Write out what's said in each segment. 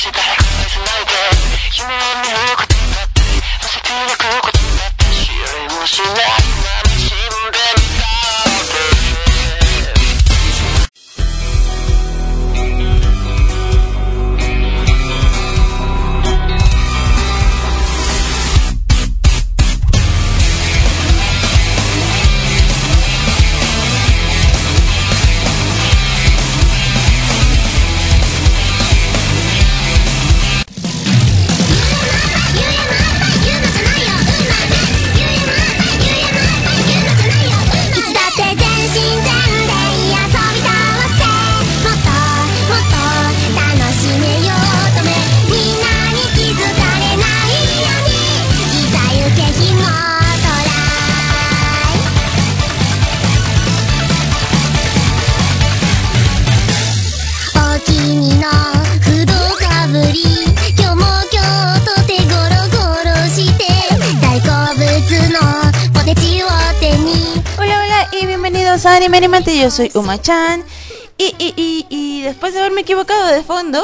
Anime Animate, yo soy Uma-chan y después de haberme equivocado de fondo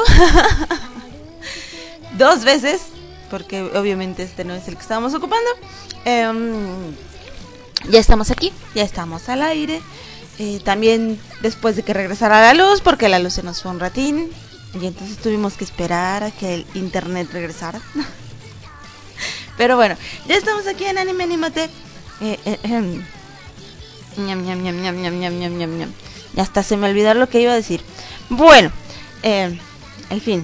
2 veces, porque obviamente este no es el que estábamos ocupando, ya estamos aquí, ya estamos al aire, también después de que regresara la luz, porque la luz se nos fue un ratín y entonces tuvimos que esperar a que el internet regresara. Pero bueno, ya estamos aquí en Anime Animate. Ñam, ñam, ñam, ñam, ñam, ñam, ñam, ñam, ñam. Ya hasta se me olvidó lo que iba a decir. Bueno, en fin.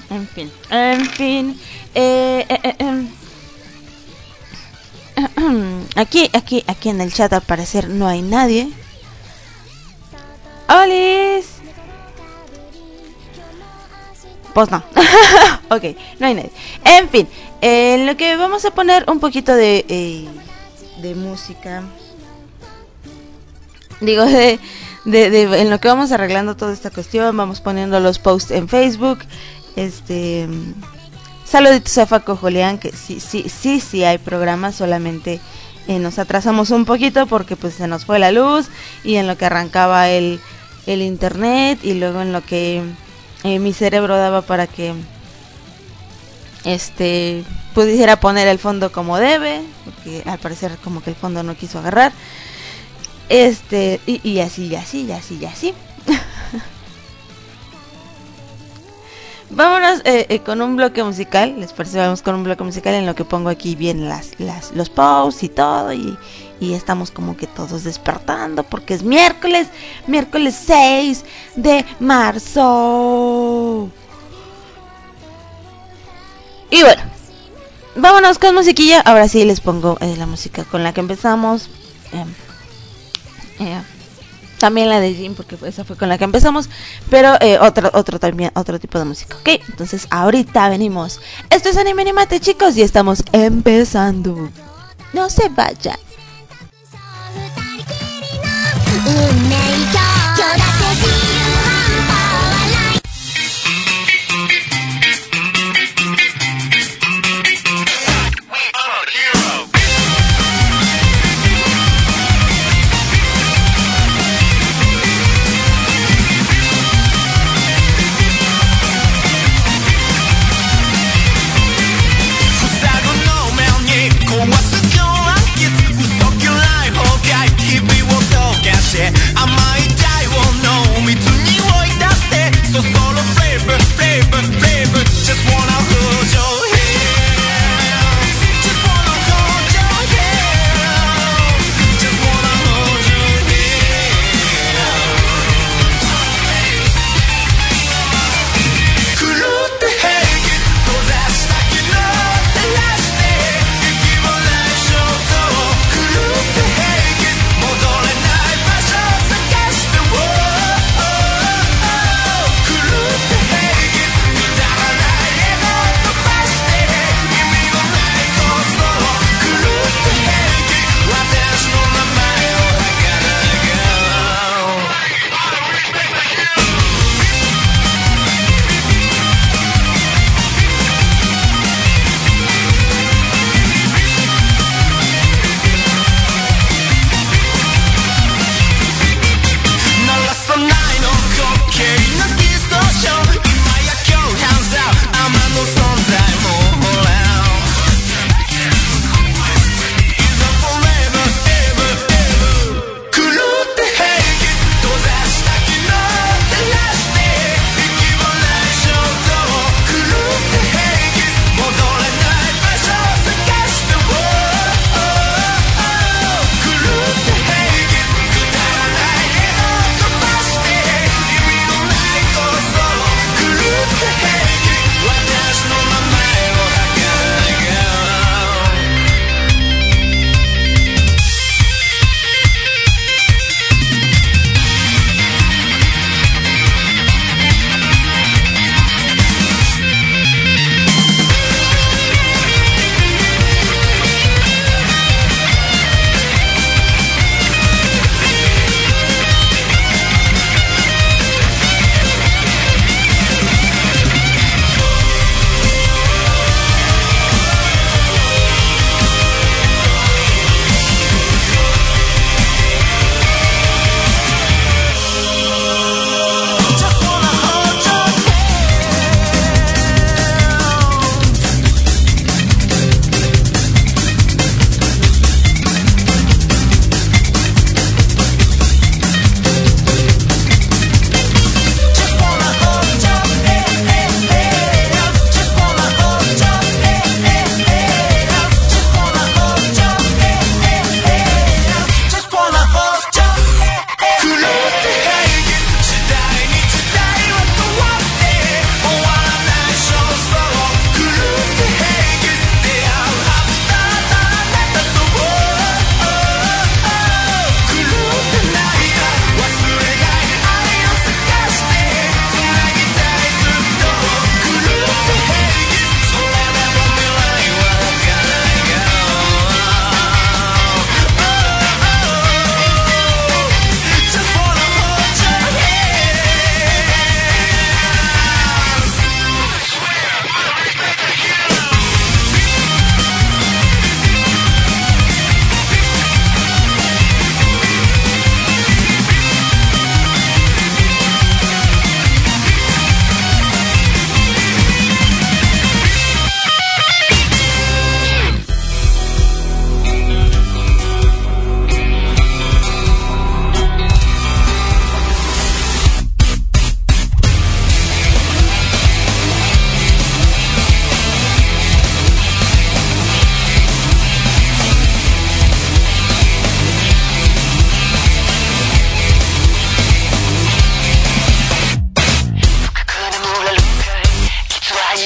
Aquí en el chat al parecer no hay nadie. ¡Olis! Pues no. Ok, no hay nadie. En fin, en lo que vamos a poner un poquito de música. Digo, en lo que vamos arreglando toda esta cuestión, vamos poniendo los posts en Facebook. Saluditos a Faco Julián, que sí hay programa, solamente nos atrasamos un poquito porque pues se nos fue la luz y en lo que arrancaba el internet y luego en lo que mi cerebro daba para que pudiera poner el fondo como debe, porque al parecer como que el fondo no quiso agarrar. Y así. Vámonos con un bloque musical. Les parece, vamos con un bloque musical en lo que pongo aquí bien los posts y todo. Y estamos como que todos despertando porque es miércoles 6 de marzo. Y bueno, vámonos con musiquilla. Ahora sí les pongo la música con la que empezamos. También la de Jim, porque esa fue con la que empezamos, pero otro tipo de música, ¿ok? Entonces ahorita venimos. Esto es Anime Animate, chicos, y estamos empezando. No se vayan. I'm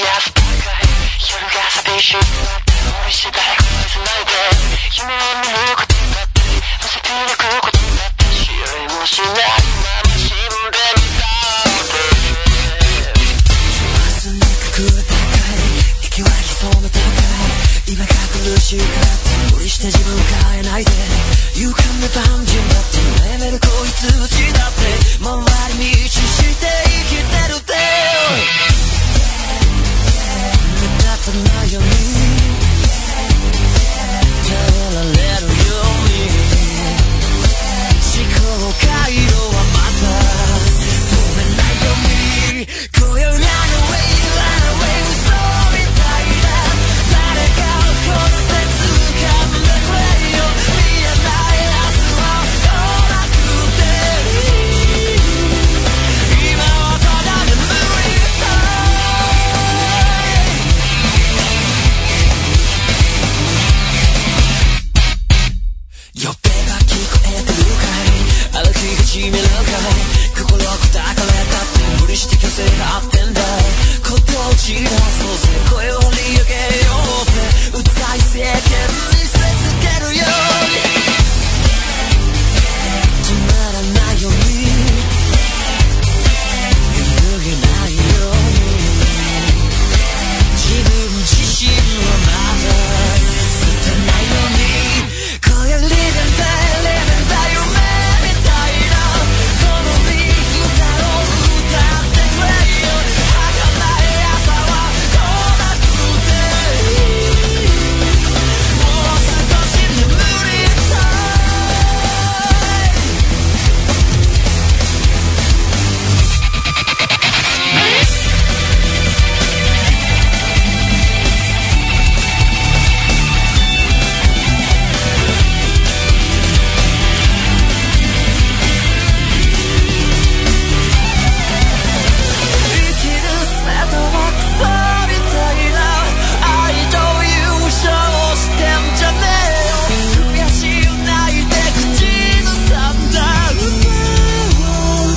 朝ばかり夜が寂しい無理して誰かにつないで夢を見ることだって乗せてゆくことだって知りもしないまま死んでみたって明日に隠れたかい息は潜めたかい今が苦しいからって無理して自分を変えないで勇敢な万人だってレベルこいつうちだって周り道して生きてるって目立たないように頼られるように思考回路はまた止めないように今宵 run away run away 嘘みたいだ誰かをこの手掴んでくれよ見えない明日は来なくていい今はただ眠りたい呼びが聞こえてるかい歩き始めるかい心砕かれたって無理して虚勢があってんだことを散らそうぜ